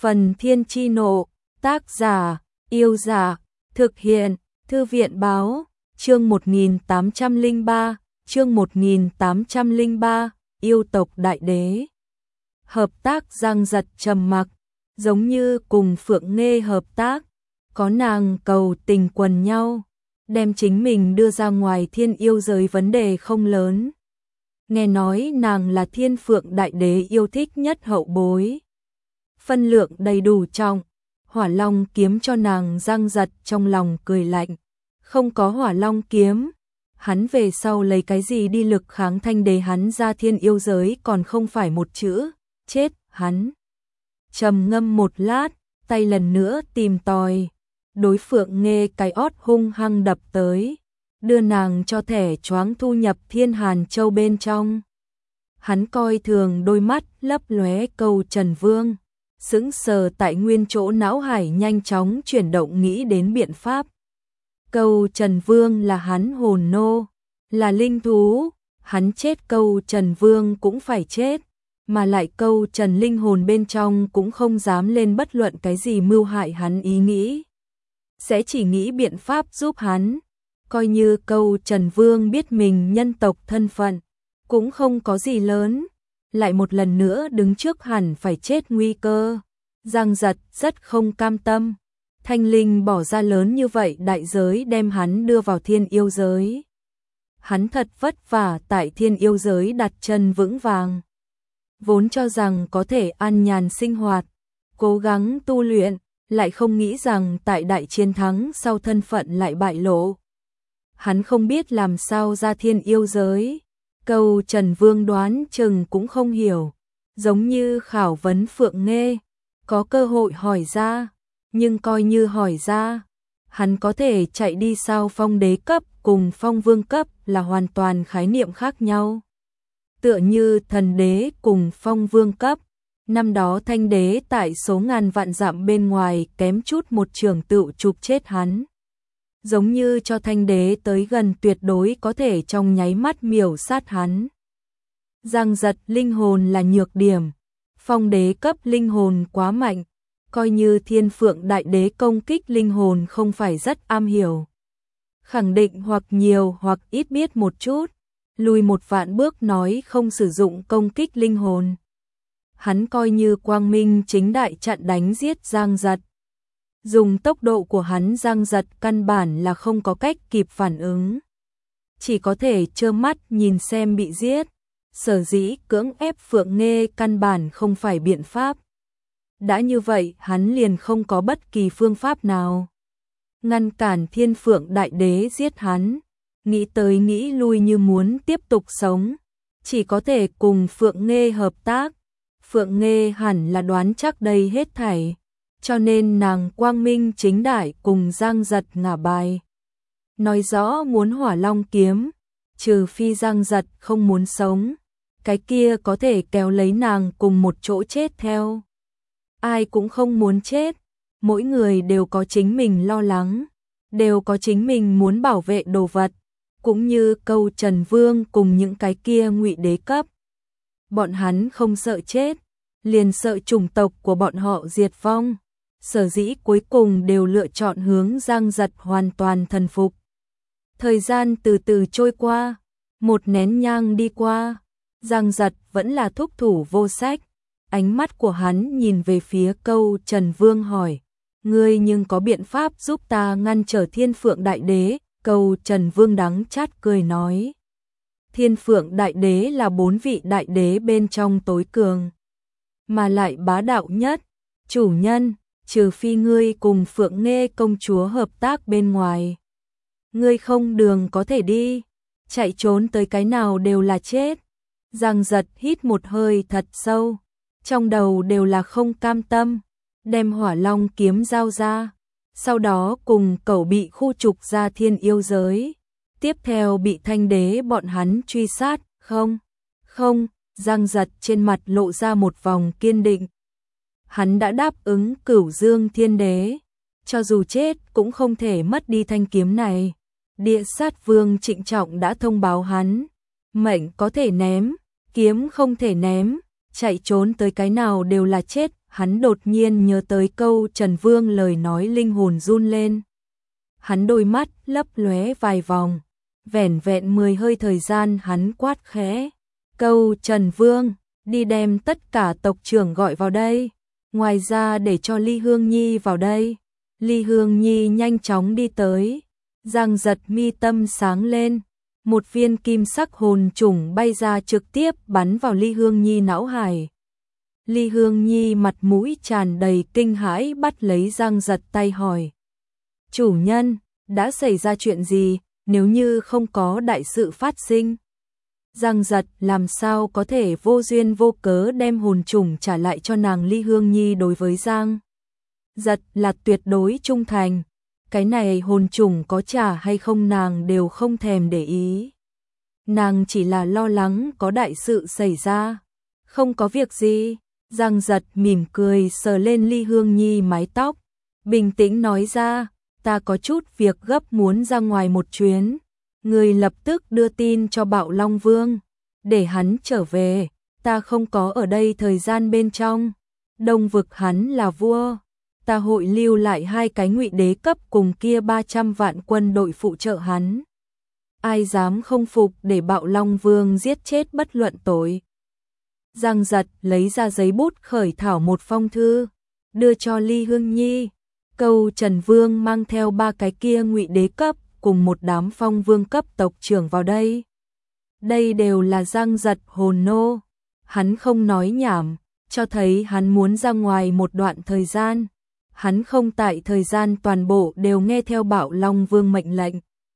Phần Thiên Chi Nộ, tác giả, Yêu Giả, thực hiện, Thư viện Báo, chương 1803, chương 1803, yêu tộc đại đế. Hợp tác Giang Giật trầm mặc, giống như cùng Phượng Nghê hợp tác, có nàng cầu tình quần nhau, đem chính mình đưa ra ngoài thiên yêu giới vấn đề không lớn. Nghe nói nàng là Thiên Phượng đại đế yêu thích nhất hậu bối. Phân lượng đầy đủ trọng, Hỏa Long kiếm cho nàng. Giang Giật trong lòng cười lạnh, không có Hỏa Long kiếm, hắn về sau lấy cái gì đi lực kháng Thanh đế, hắn ra thiên yêu giới còn không phải một chữ, chết. Hắn trầm ngâm một lát, tay lần nữa tìm tòi, đối Phượng Nghê cái ót hung hăng đập tới, đưa nàng cho thẻ choáng thu nhập Thiên Hàn Châu bên trong. Hắn coi thường đôi mắt lấp lóe Câu Trần Vương, sững sờ tại nguyên chỗ, não hải nhanh chóng chuyển động nghĩ đến biện pháp. Câu Trần Vương là hắn hồn nô, là linh thú, hắn chết Câu Trần Vương cũng phải chết, mà lại Câu Trần linh hồn bên trong cũng không dám lên bất luận cái gì mưu hại hắn ý nghĩ, sẽ chỉ nghĩ biện pháp giúp hắn. Coi như Câu Trần Vương biết mình nhân tộc thân phận, cũng không có gì lớn, lại một lần nữa đứng trước hẳn phải chết nguy cơ. Giang Giật rất không cam tâm, Thanh Linh bỏ ra lớn như vậy đại giới đem hắn đưa vào thiên yêu giới. Hắn thật vất vả tại thiên yêu giới đặt chân vững vàng, vốn cho rằng có thể an nhàn sinh hoạt, cố gắng tu luyện, lại không nghĩ rằng tại đại chiến thắng sau thân phận lại bại lộ. Hắn không biết làm sao ra thiên yêu giới, Câu Trần Vương đoán chừng cũng không hiểu, giống như khảo vấn Phượng Nghê, có cơ hội hỏi ra, nhưng coi như hỏi ra, hắn có thể chạy đi sao? Phong đế cấp cùng phong vương cấp là hoàn toàn khái niệm khác nhau. Tựa như thần đế cùng phong vương cấp, năm đó Thanh đế tại số ngàn vạn dặm bên ngoài kém chút một trường tựu chụp chết hắn. Giống như cho Thanh đế tới gần tuyệt đối có thể trong nháy mắt miểu sát hắn. Giang Giật linh hồn là nhược điểm, phong đế cấp linh hồn quá mạnh, coi như Thiên Phượng đại đế công kích linh hồn không phải rất am hiểu. Khẳng định hoặc nhiều hoặc ít biết một chút, lùi một vạn bước nói không sử dụng công kích linh hồn. Hắn coi như quang minh chính đại chặn đánh giết Giang Giật. Dùng tốc độ của hắn, Giang Giật căn bản là không có cách kịp phản ứng, chỉ có thể trơ mắt nhìn xem bị giết. Sở dĩ cưỡng ép Phượng Nghê căn bản không phải biện pháp. Đã như vậy hắn liền không có bất kỳ phương pháp nào ngăn cản Thiên Phượng đại đế giết hắn. Nghĩ tới nghĩ lui như muốn tiếp tục sống, chỉ có thể cùng Phượng Nghê hợp tác. Phượng Nghê hẳn là đoán chắc đây hết thảy, cho nên nàng quang minh chính đại cùng Giang Giật ngả bài, nói rõ muốn Hỏa Long kiếm, trừ phi Giang Giật không muốn sống, cái kia có thể kéo lấy nàng cùng một chỗ chết theo. Ai cũng không muốn chết, mỗi người đều có chính mình lo lắng, đều có chính mình muốn bảo vệ đồ vật, cũng như Câu Trần Vương cùng những cái kia ngụy đế cấp. Bọn hắn không sợ chết, liền sợ chủng tộc của bọn họ diệt vong, sở dĩ cuối cùng đều lựa chọn hướng Giang Giật hoàn toàn thần phục. Thời gian từ từ trôi qua, một nén nhang đi qua, Giang Giật vẫn là thúc thủ vô sách. Ánh mắt của hắn nhìn về phía Câu Trần Vương hỏi, ngươi nhưng có biện pháp giúp ta ngăn trở Thiên Phượng đại đế? Câu Trần Vương đắng chát cười nói, Thiên Phượng đại đế là 4 vị đại đế bên trong tối cường, mà lại bá đạo nhất. Chủ nhân, trừ phi ngươi cùng Phượng Nghê công chúa hợp tác bên ngoài, ngươi không đường có thể đi, chạy trốn tới cái nào đều là chết. Giang Giật hít một hơi thật sâu, trong đầu đều là không cam tâm, đem Hỏa Long kiếm giao ra, sau đó cùng cẩu bị khu trục ra thiên yêu giới, tiếp theo bị Thanh đế bọn hắn truy sát. Không, Giang Giật trên mặt lộ ra một vòng kiên định. Hắn đã đáp ứng Cửu Dương Thiên Đế, cho dù chết cũng không thể mất đi thanh kiếm này. Địa Sát Vương trịnh trọng đã thông báo hắn, mệnh có thể ném, kiếm không thể ném, chạy trốn tới cái nào đều là chết. hắn đột nhiên nhớ tới câu Trần Vương lời nói, linh hồn run lên. Hắn đôi mắt lấp lóe vài vòng, vẻn vẹn 10 hơi thời gian hắn quát khẽ. Câu Trần Vương, đi đem tất cả tộc trưởng gọi vào đây, ngoài ra để cho Ly Hương Nhi vào đây. Ly Hương Nhi nhanh chóng đi tới, Giang Giật mi tâm sáng lên, một viên kim sắc hồn trùng bay ra trực tiếp bắn vào Ly Hương Nhi não hải. Ly Hương Nhi mặt mũi tràn đầy kinh hãi bắt lấy Giang Giật tay hỏi. Chủ nhân, đã xảy ra chuyện gì, nếu như không có đại sự phát sinh? Giang Giật làm sao có thể vô duyên vô cớ đem hồn trùng trả lại cho nàng. Ly Hương Nhi đối với Giang Giật là tuyệt đối trung thành, cái này hồn trùng có trả hay không nàng đều không thèm để ý. Nàng chỉ là lo lắng có đại sự xảy ra. Không có việc gì. Giang Giật mỉm cười sờ lên Ly Hương Nhi mái tóc, bình tĩnh nói ra, ta có chút việc gấp muốn ra ngoài một chuyến. Người lập tức đưa tin cho Bạo Long Vương, để hắn trở về, ta không có ở đây thời gian bên trong. Đông vực hắn là vua, ta hội lưu lại 2 cái ngụy đế cấp cùng kia 300 vạn quân đội phụ trợ hắn. Ai dám không phục để Bạo Long Vương giết chết bất luận tội. Giang Giật lấy ra giấy bút khởi thảo một phong thư, đưa cho Ly Hương Nhi. Câu Trần Vương mang theo 3 cái kia ngụy đế cấp cùng một đám phong vương cấp tộc trưởng vào đây. Đây đều là Giang Giật hồn nô. Hắn không nói nhảm, cho thấy hắn muốn ra ngoài một đoạn thời gian. Hắn không tại thời gian toàn bộ đều nghe theo Bạo Long Vương mệnh lệnh.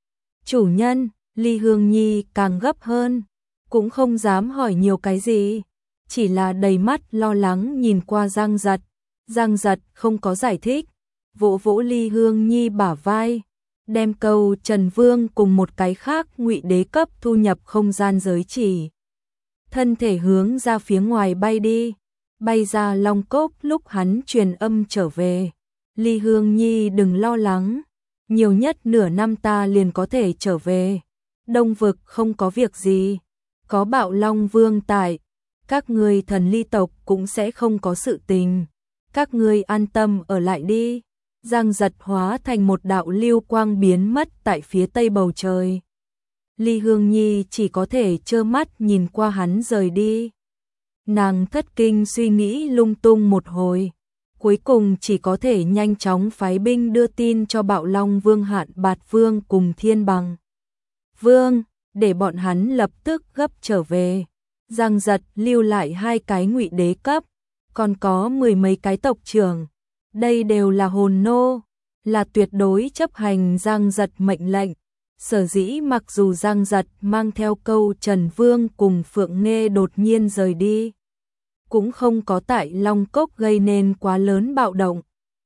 Chủ nhân, Ly Hương Nhi càng gấp hơn, cũng không dám hỏi nhiều cái gì, chỉ là đầy mắt lo lắng nhìn qua Giang Giật. Giang Giật không có giải thích, vỗ vỗ Ly Hương Nhi bả vai, đem câu Trần Vương cùng một cái khác ngụy đế cấp thu nhập không gian giới chỉ. Thân thể hướng ra phía ngoài bay đi, bay ra Long Cốc. Lúc hắn truyền âm trở về, Ly Hương Nhi đừng lo lắng, nhiều nhất nửa năm ta liền có thể trở về. Đông vực không có việc gì, có Bạo Long Vương tại, các ngươi Thần Ly tộc cũng sẽ không có sự tình. Các ngươi an tâm ở lại đi. Giang Giật hóa thành một đạo lưu quang biến mất tại phía tây bầu trời. Ly Hương Nhi chỉ có thể trơ mắt nhìn qua hắn rời đi. Nàng thất kinh suy nghĩ lung tung một hồi, cuối cùng chỉ có thể nhanh chóng phái binh đưa tin cho Bạo Long Vương, Hạn Bạt Vương cùng Thiên Bằng Vương, để bọn hắn lập tức gấp trở về. Giang Giật lưu lại 2 cái ngụy đế cấp, còn có 10 mấy cái tộc trưởng. Đây đều là hồn nô, là tuyệt đối chấp hành Giang Giật mệnh lệnh. Sở dĩ mặc dù Giang Giật mang theo câu Trần Vương cùng Phượng Nghê đột nhiên rời đi, cũng không có tại Long Cốc gây nên quá lớn bạo động.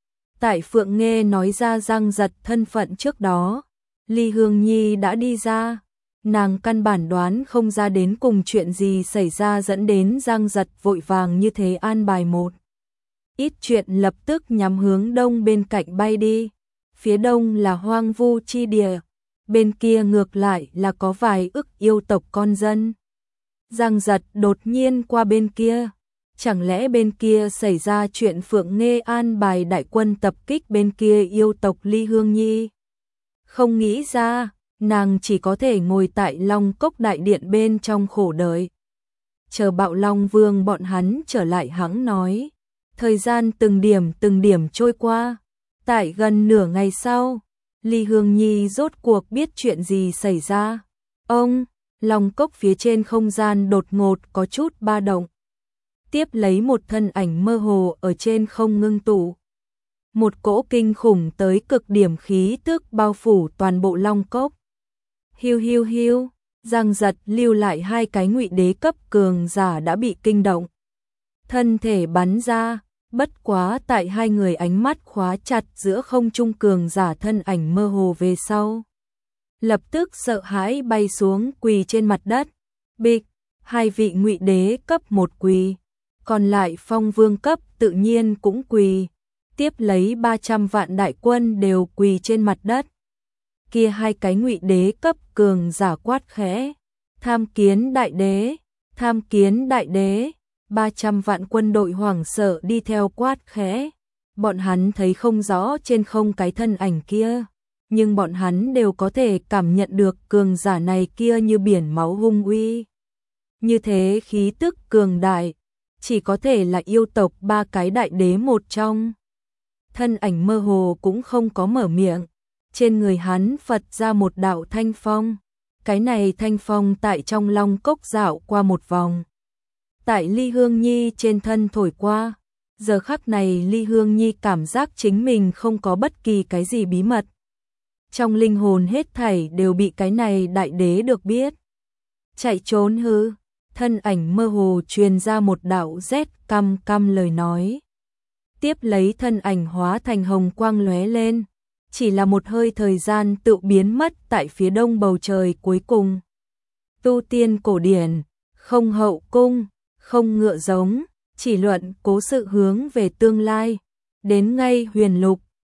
Tại Phượng Nghê nói ra Giang Giật thân phận trước đó, Ly Hương Nhi đã đi ra. Nàng căn bản đoán không ra đến cùng chuyện gì xảy ra dẫn đến Giang Giật vội vàng như thế an bài một ít chuyện, lập tức nhắm hướng đông bên cạnh bay đi. Phía đông là hoang vu chi địa, bên kia ngược lại là có vài ức yêu tộc con dân. Giang Giật đột nhiên qua bên kia, chẳng lẽ bên kia xảy ra chuyện Phượng Nghê an bài đại quân tập kích bên kia yêu tộc? Ly Hương Nhi không nghĩ ra, nàng chỉ có thể ngồi tại Long Cốc đại điện bên trong khổ đợi, chờ Bạo Long Vương bọn hắn trở lại. Hắn nói, thời gian từng điểm trôi qua. Tại gần nửa ngày sau, Ly Hương Nhi rốt cuộc biết chuyện gì xảy ra. Ông, Long Cốc phía trên không gian đột ngột có chút ba động, tiếp lấy một thân ảnh mơ hồ ở trên không ngưng tụ. Một cỗ kinh khủng tới cực điểm khí tức bao phủ toàn bộ Long Cốc. Hiu hiu hiu, Giang Giật lưu lại 2 cái ngụy đế cấp cường giả đã bị kinh động, thân thể bắn ra. Bất quá tại 2 người ánh mắt khóa chặt giữa không trung cường giả thân ảnh mơ hồ về sau, lập tức sợ hãi bay xuống quỳ trên mặt đất. Bịch, 2 vị ngụy đế cấp một quỳ, còn lại phong vương cấp tự nhiên cũng quỳ. Tiếp lấy 300 vạn đại quân đều quỳ trên mặt đất. Kia 2 cái ngụy đế cấp cường giả quát khẽ, tham kiến đại đế, tham kiến đại đế. 300 vạn quân đội hoảng sợ đi theo quát khẽ. Bọn hắn thấy không rõ trên không cái thân ảnh kia, nhưng bọn hắn đều có thể cảm nhận được cường giả này kia như biển máu hung uy. Như thế khí tức cường đại, chỉ có thể là yêu tộc ba cái đại đế một trong. Thân ảnh mơ hồ cũng không có mở miệng, trên người hắn phật ra một đạo thanh phong. Cái này thanh phong tại trong long cốc dạo qua một vòng. Tại Ly Hương Nhi trên thân thổi qua, giờ khắc này Ly Hương Nhi cảm giác chính mình không có bất kỳ cái gì bí mật. Trong linh hồn hết thảy đều bị cái này đại đế được biết. Chạy trốn hư, thân ảnh mơ hồ truyền ra một đạo rét căm căm lời nói. Tiếp lấy thân ảnh hóa thành hồng quang lóe lên, chỉ là một hơi thời gian tự biến mất tại phía đông bầu trời cuối cùng. Tu tiên cổ điển, không hậu cung, không ngựa giống, chỉ luận cố sự hướng về tương lai, đến ngay huyền lục,